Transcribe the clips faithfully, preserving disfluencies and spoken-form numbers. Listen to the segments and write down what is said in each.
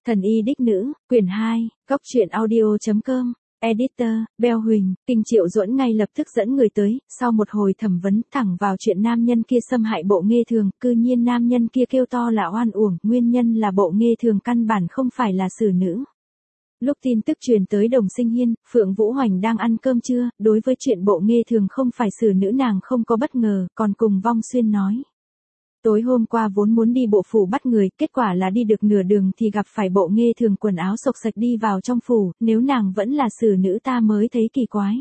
Thần y đích nữ, quyển hai, góc truyện audio chấm com, editor, Bell Huỳnh, Kinh Triệu Duẫn ngay lập tức dẫn người tới, sau một hồi thẩm vấn thẳng vào chuyện nam nhân kia xâm hại Bộ Nghê Thường, cư nhiên nam nhân kia kêu to là oan uổng, nguyên nhân là Bộ Nghê Thường căn bản không phải là xử nữ. Lúc tin tức truyền tới Đồng Sinh Hiên, Phượng Vũ Hoành đang ăn cơm trưa, đối với chuyện Bộ Nghê Thường không phải xử nữ nàng không có bất ngờ, còn cùng Vong Xuyên nói. Tối hôm qua vốn muốn đi bộ phủ bắt người, kết quả là đi được nửa đường thì gặp phải Bộ Nghê Thường quần áo xộc xạch đi vào trong phủ, nếu nàng vẫn là xử nữ ta mới thấy kỳ quái.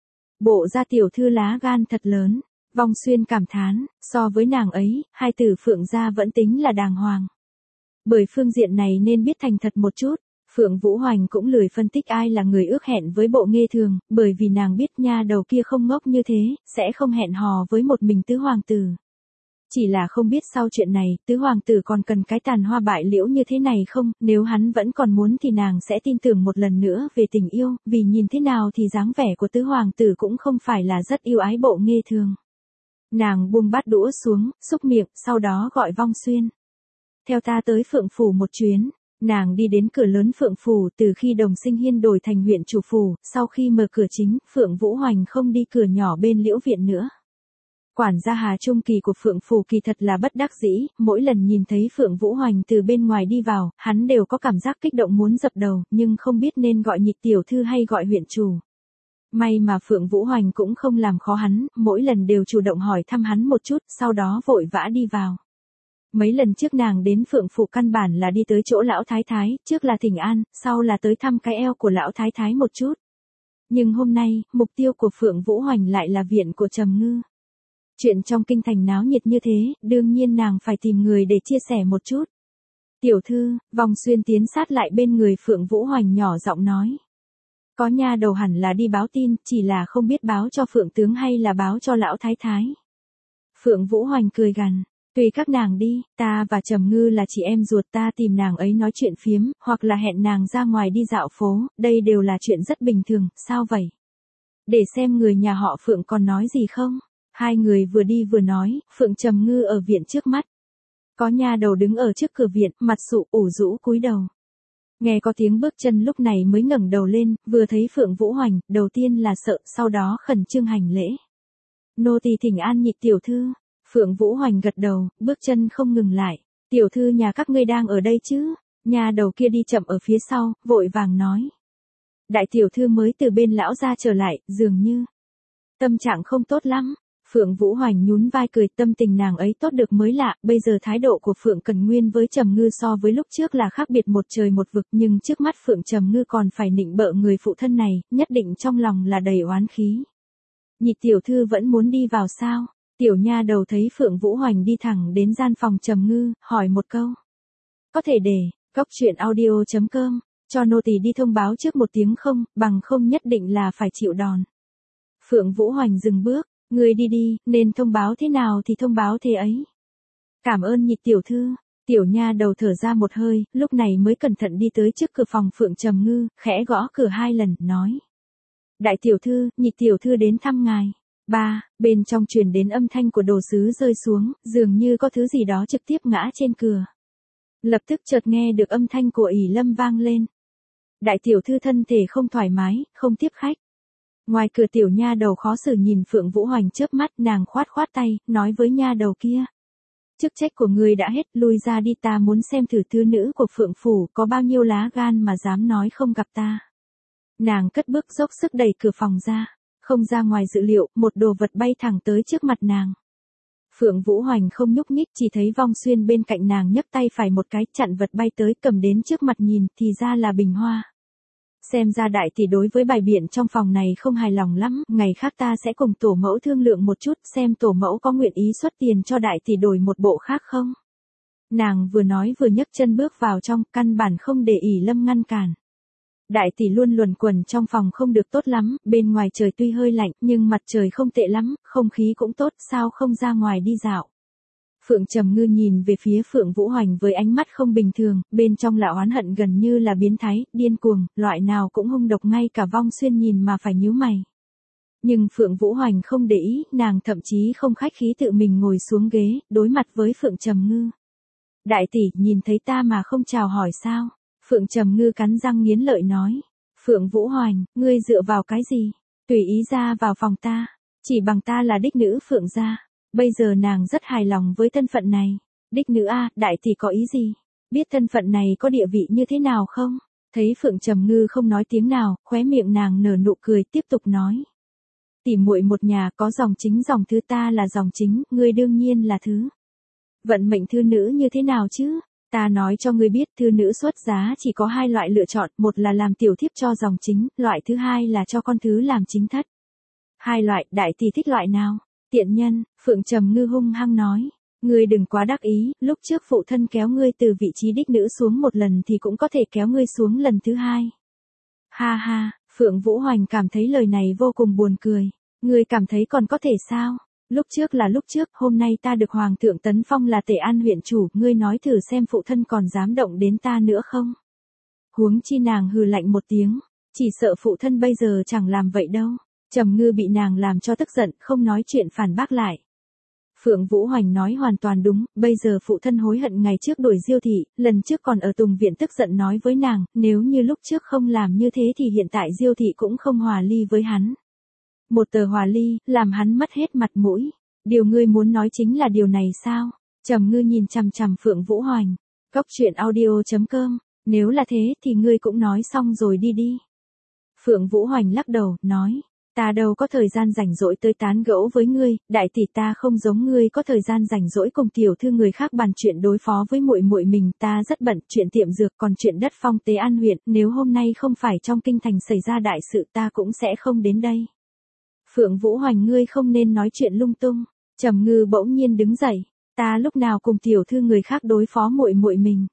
Bộ gia tiểu thư lá gan thật lớn, Vong Xuyên cảm thán, so với nàng ấy, hai tử Phượng gia vẫn tính là đàng hoàng. Bởi phương diện này nên biết thành thật một chút. Phượng Vũ Hoành cũng lười phân tích ai là người ước hẹn với Bộ Nghê Thường, bởi vì nàng biết nha đầu kia không ngốc như thế, sẽ không hẹn hò với một mình tứ hoàng tử. Chỉ là không biết sau chuyện này, tứ hoàng tử còn cần cái tàn hoa bại liễu như thế này không, nếu hắn vẫn còn muốn thì nàng sẽ tin tưởng một lần nữa về tình yêu, vì nhìn thế nào thì dáng vẻ của tứ hoàng tử cũng không phải là rất yêu ái Bộ Nghê Thường. Nàng buông bát đũa xuống, xúc miệng, sau đó gọi Vong Xuyên. Theo ta tới Phượng Phủ một chuyến. Nàng đi đến cửa lớn Phượng Phủ, từ khi Đồng Sinh Hiên đổi thành huyện chủ phủ, sau khi mở cửa chính, Phượng Vũ Hoành không đi cửa nhỏ bên Liễu Viện nữa. Quản gia Hà Trung Kỳ của Phượng Phủ kỳ thật là bất đắc dĩ, mỗi lần nhìn thấy Phượng Vũ Hoành từ bên ngoài đi vào, hắn đều có cảm giác kích động muốn dập đầu, nhưng không biết nên gọi nhị tiểu thư hay gọi huyện chủ. May mà Phượng Vũ Hoành cũng không làm khó hắn, mỗi lần đều chủ động hỏi thăm hắn một chút, sau đó vội vã đi vào. Mấy lần trước nàng đến Phượng Phủ căn bản là đi tới chỗ lão thái thái, trước là thỉnh an, sau là tới thăm cái eo của lão thái thái một chút. Nhưng hôm nay, mục tiêu của Phượng Vũ Hoành lại là viện của Trầm Ngư. Chuyện trong kinh thành náo nhiệt như thế, đương nhiên nàng phải tìm người để chia sẻ một chút. Tiểu thư, Vong Xuyên tiến sát lại bên người Phượng Vũ Hoành nhỏ giọng nói. Có nha đầu hẳn là đi báo tin, chỉ là không biết báo cho Phượng tướng hay là báo cho lão thái thái. Phượng Vũ Hoành cười gằn. Tùy các nàng đi, ta và Trầm Ngư là chị em ruột, ta tìm nàng ấy nói chuyện phiếm, hoặc là hẹn nàng ra ngoài đi dạo phố, đây đều là chuyện rất bình thường, sao vậy? Để xem người nhà họ Phượng còn nói gì không? Hai người vừa đi vừa nói, Phượng Trầm Ngư ở viện trước mắt. Có nha đầu đứng ở trước cửa viện, mặt sụ ủ rũ cúi đầu. Nghe có tiếng bước chân lúc này mới ngẩng đầu lên, vừa thấy Phượng Vũ Hoành, đầu tiên là sợ, sau đó khẩn trương hành lễ. Nô tỳ thỉnh an nhị tiểu thư. Phượng Vũ Hoành gật đầu, bước chân không ngừng lại. Tiểu thư nhà các ngươi đang ở đây chứ? Nhà đầu kia đi chậm ở phía sau, vội vàng nói. Đại tiểu thư mới từ bên lão gia trở lại, dường như tâm trạng không tốt lắm. Phượng Vũ Hoành nhún vai cười, tâm tình nàng ấy tốt được mới lạ, bây giờ thái độ của Phượng Cần Nguyên với Trầm Ngư so với lúc trước là khác biệt một trời một vực, nhưng trước mắt Phượng Trầm Ngư còn phải nịnh bợ người phụ thân này, nhất định trong lòng là đầy oán khí. Nhị tiểu thư vẫn muốn đi vào sao? Tiểu nha đầu thấy Phượng Vũ Hoành đi thẳng đến gian phòng Trầm Ngư, hỏi một câu. Có thể để, góc truyện audio chấm com, cho nô tỳ đi thông báo trước một tiếng không, bằng không nhất định là phải chịu đòn. Phượng Vũ Hoành dừng bước, người đi đi, nên thông báo thế nào thì thông báo thế ấy. Cảm ơn nhị tiểu thư, tiểu nha đầu thở ra một hơi, lúc này mới cẩn thận đi tới trước cửa phòng Phượng Trầm Ngư, khẽ gõ cửa hai lần, nói. Đại tiểu thư, nhị tiểu thư đến thăm ngài. Ba, bên trong truyền đến âm thanh của đồ sứ rơi xuống, dường như có thứ gì đó trực tiếp ngã trên cửa. Lập tức chợt nghe được âm thanh của ỷ Lâm vang lên. Đại tiểu thư thân thể không thoải mái, không tiếp khách. Ngoài cửa tiểu nha đầu khó xử nhìn Phượng Vũ Hoành chớp mắt, nàng khoát khoát tay, nói với nha đầu kia. Chức trách của người đã hết, lui ra đi, ta muốn xem thử thư nữ của Phượng Phủ có bao nhiêu lá gan mà dám nói không gặp ta. Nàng cất bước dốc sức đẩy cửa phòng ra. Không ra ngoài dự liệu, một đồ vật bay thẳng tới trước mặt nàng. Phượng Vũ Hoành không nhúc nhích, chỉ thấy Vong Xuyên bên cạnh nàng nhấc tay phải một cái, chặn vật bay tới, cầm đến trước mặt nhìn, thì ra là bình hoa. Xem ra đại tỷ đối với bài biện trong phòng này không hài lòng lắm, ngày khác ta sẽ cùng tổ mẫu thương lượng một chút, xem tổ mẫu có nguyện ý xuất tiền cho đại tỷ đổi một bộ khác không. Nàng vừa nói vừa nhấc chân bước vào trong, căn bản không để ỷ Lâm ngăn cản. Đại tỷ luôn luẩn quẩn trong phòng không được tốt lắm, bên ngoài trời tuy hơi lạnh, nhưng mặt trời không tệ lắm, không khí cũng tốt, sao không ra ngoài đi dạo. Phượng Trầm Ngư nhìn về phía Phượng Vũ Hoành với ánh mắt không bình thường, bên trong là oán hận gần như là biến thái, điên cuồng, loại nào cũng hung độc, ngay cả Vong Xuyên nhìn mà phải nhíu mày. Nhưng Phượng Vũ Hoành không để ý, nàng thậm chí không khách khí tự mình ngồi xuống ghế, đối mặt với Phượng Trầm Ngư. Đại tỷ, nhìn thấy ta mà không chào hỏi sao? Phượng Trầm Ngư cắn răng nghiến lợi nói. Phượng Vũ Hoành, ngươi dựa vào cái gì? Tùy ý ra vào phòng ta. Chỉ bằng ta là đích nữ Phượng gia. Bây giờ nàng rất hài lòng với thân phận này. Đích nữ a, đại tỷ có ý gì? Biết thân phận này có địa vị như thế nào không? Thấy Phượng Trầm Ngư không nói tiếng nào, khóe miệng nàng nở nụ cười tiếp tục nói. Tỷ muội một nhà có dòng chính dòng thứ, ta là dòng chính, ngươi đương nhiên là thứ. Vận mệnh thư nữ như thế nào chứ? Ta nói cho ngươi biết, thư nữ xuất giá chỉ có hai loại lựa chọn, một là làm tiểu thiếp cho dòng chính, loại thứ hai là cho con thứ làm chính thất. Hai loại, đại tỷ thích loại nào? Tiện nhân, Phượng Trầm Ngư hung hăng nói. Ngươi đừng quá đắc ý, lúc trước phụ thân kéo ngươi từ vị trí đích nữ xuống một lần thì cũng có thể kéo ngươi xuống lần thứ hai. Ha ha, Phượng Vũ Hoành cảm thấy lời này vô cùng buồn cười. Ngươi cảm thấy còn có thể sao? Lúc trước là lúc trước, hôm nay ta được Hoàng thượng tấn phong là Tề An huyện chủ, ngươi nói thử xem phụ thân còn dám động đến ta nữa không? Huống chi nàng hừ lạnh một tiếng, chỉ sợ phụ thân bây giờ chẳng làm vậy đâu. Trầm Ngư bị nàng làm cho tức giận, không nói chuyện phản bác lại. Phượng Vũ Hoành nói hoàn toàn đúng, bây giờ phụ thân hối hận ngày trước đuổi Diêu thị, lần trước còn ở Tùng viện tức giận nói với nàng, nếu như lúc trước không làm như thế thì hiện tại Diêu thị cũng không hòa ly với hắn. Một tờ hòa ly, làm hắn mất hết mặt mũi. Điều ngươi muốn nói chính là điều này sao? Trầm Ngư nhìn chằm chằm Phượng Vũ Hoành. Cốc truyện audio chấm com, nếu là thế thì ngươi cũng nói xong rồi đi đi. Phượng Vũ Hoành lắc đầu, nói. Ta đâu có thời gian rảnh rỗi tới tán gẫu với ngươi, đại tỷ ta không giống ngươi có thời gian rảnh rỗi cùng tiểu thư người khác bàn chuyện đối phó với muội muội mình, ta rất bận, chuyện tiệm dược còn chuyện đất phong Tế An huyện, nếu hôm nay không phải trong kinh thành xảy ra đại sự ta cũng sẽ không đến đây. Phượng Vũ Hoành, ngươi không nên nói chuyện lung tung. Trầm Ngư bỗng nhiên đứng dậy, ta lúc nào cùng tiểu thư người khác đối phó muội muội mình.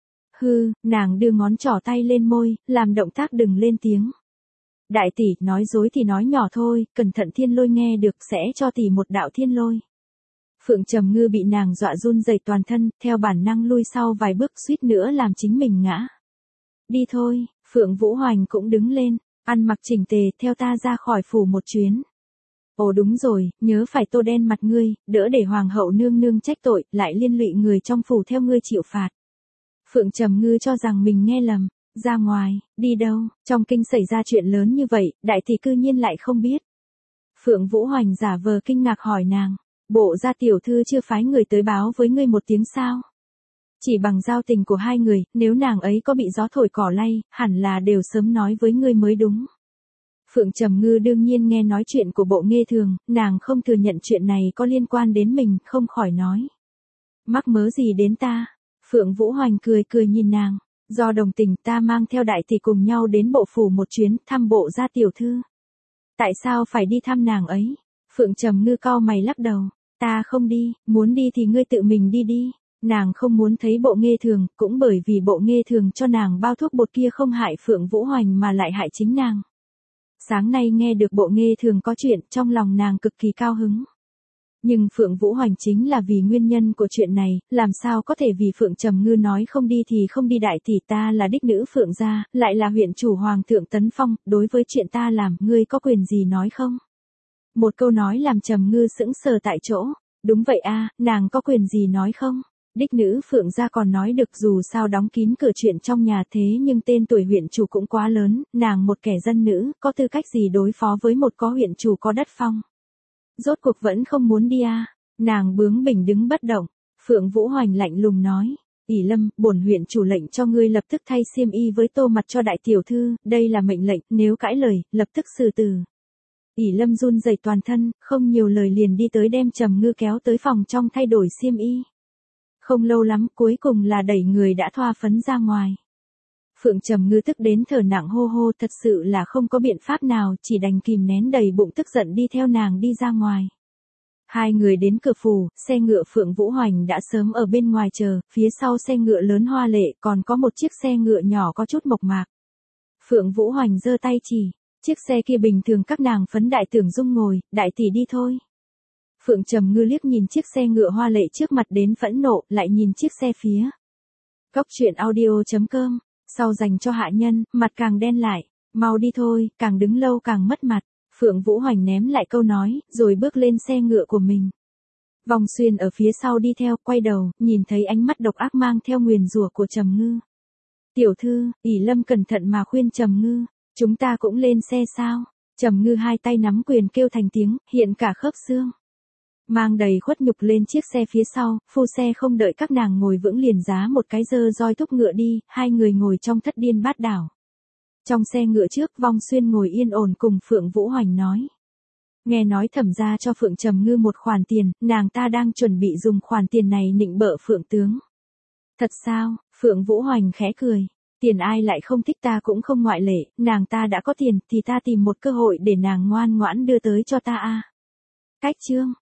Hư, nàng đưa ngón trỏ tay lên môi, làm động tác đừng lên tiếng. Đại tỷ, nói dối thì nói nhỏ thôi, cẩn thận thiên lôi nghe được sẽ cho tỷ một đạo thiên lôi. Phượng Trầm Ngư bị nàng dọa run rẩy toàn thân, theo bản năng lui sau vài bước suýt nữa làm chính mình ngã. Đi thôi, Phượng Vũ Hoành cũng đứng lên, ăn mặc chỉnh tề, theo ta ra khỏi phủ một chuyến. Ồ đúng rồi, nhớ phải tô đen mặt ngươi, đỡ để hoàng hậu nương nương trách tội, lại liên lụy người trong phủ theo ngươi chịu phạt. Phượng Trầm Ngư cho rằng mình nghe lầm. Ra ngoài, đi đâu, trong kinh xảy ra chuyện lớn như vậy, đại tỷ cư nhiên lại không biết. Phượng Vũ Hoành giả vờ kinh ngạc hỏi nàng, bộ gia tiểu thư chưa phái người tới báo với ngươi một tiếng sao? Chỉ bằng giao tình của hai người, nếu nàng ấy có bị gió thổi cỏ lay, hẳn là đều sớm nói với ngươi mới đúng. Phượng Trầm Ngư đương nhiên nghe nói chuyện của bộ Nghê Thường, nàng không thừa nhận chuyện này có liên quan đến mình, không khỏi nói. Mắc mớ gì đến ta? Phượng Vũ Hoành cười cười nhìn nàng. Do đồng tình ta mang theo đại tỷ cùng nhau đến bộ phủ một chuyến thăm bộ gia tiểu thư. Tại sao phải đi thăm nàng ấy? Phượng Trầm Ngư cau mày lắc đầu. Ta không đi, muốn đi thì ngươi tự mình đi đi. Nàng không muốn thấy bộ Nghê Thường, cũng bởi vì bộ Nghê Thường cho nàng bao thuốc bột kia không hại Phượng Vũ Hoành mà lại hại chính nàng. Sáng nay nghe được bộ Nghê Thường có chuyện, trong lòng nàng cực kỳ cao hứng. Nhưng Phượng Vũ Hoành chính là vì nguyên nhân của chuyện này, làm sao có thể vì Phượng Trầm Ngư nói không đi thì không đi, đại tỷ ta là đích nữ Phượng gia, lại là huyện chủ Hoàng thượng tấn phong, đối với chuyện ta làm, ngươi có quyền gì nói không? Một câu nói làm Trầm Ngư sững sờ tại chỗ, đúng vậy a, nàng có quyền gì nói không? Đích nữ Phượng gia còn nói được, dù sao đóng kín cửa chuyện trong nhà, thế nhưng tên tuổi huyện chủ cũng quá lớn, nàng một kẻ dân nữ, có tư cách gì đối phó với một có huyện chủ có đất phong? Rốt cuộc vẫn không muốn đi à? Nàng bướng bỉnh đứng bất động. Phượng Vũ Hoành lạnh lùng nói, ỷ Lâm, bổn huyện chủ lệnh cho ngươi lập tức thay xiêm y với tô mặt cho đại tiểu thư, đây là mệnh lệnh, nếu cãi lời, lập tức xử tử. ỷ Lâm run rẩy toàn thân, không nhiều lời liền đi tới đem Trầm Ngư kéo tới phòng trong thay đổi xiêm y. Không lâu lắm, cuối cùng là đẩy người đã thoa phấn ra ngoài. Phượng Trầm Ngư tức đến thở nặng hô hô, thật sự là không có biện pháp nào, chỉ đành kìm nén đầy bụng tức giận đi theo nàng đi ra ngoài. Hai người đến cửa phủ, xe ngựa Phượng Vũ Hoành đã sớm ở bên ngoài chờ, phía sau xe ngựa lớn hoa lệ còn có một chiếc xe ngựa nhỏ có chút mộc mạc. Phượng Vũ Hoành giơ tay chỉ, chiếc xe kia bình thường các nàng phấn đại tưởng dung ngồi, đại tỷ đi thôi. Phượng Trầm Ngư liếc nhìn chiếc xe ngựa hoa lệ trước mặt đến phẫn nộ, lại nhìn chiếc xe phía. Cốc truyện audio chấm com, sau dành cho hạ nhân, mặt càng đen lại, mau đi thôi, càng đứng lâu càng mất mặt. Phượng Vũ Hoành ném lại câu nói, rồi bước lên xe ngựa của mình. Vòng Xuyên ở phía sau đi theo, quay đầu, nhìn thấy ánh mắt độc ác mang theo nguyền rủa của Trầm Ngư. Tiểu thư, ỷ Lâm cẩn thận mà khuyên Trầm Ngư, chúng ta cũng lên xe sao? Trầm Ngư hai tay nắm quyền kêu thành tiếng, hiện cả khớp xương. Mang đầy khuất nhục lên chiếc xe phía sau, phu xe không đợi các nàng ngồi vững liền giá một cái dơ roi thúc ngựa đi, hai người ngồi trong thất điên bát đảo. Trong xe ngựa trước, Vong Xuyên ngồi yên ổn cùng Phượng Vũ Hoành nói. Nghe nói Thẩm gia cho Phượng Trầm Ngư một khoản tiền, nàng ta đang chuẩn bị dùng khoản tiền này nịnh bợ Phượng tướng. Thật sao? Phượng Vũ Hoành khẽ cười. Tiền ai lại không thích, ta cũng không ngoại lệ, nàng ta đã có tiền thì ta tìm một cơ hội để nàng ngoan ngoãn đưa tới cho ta a. Cách chương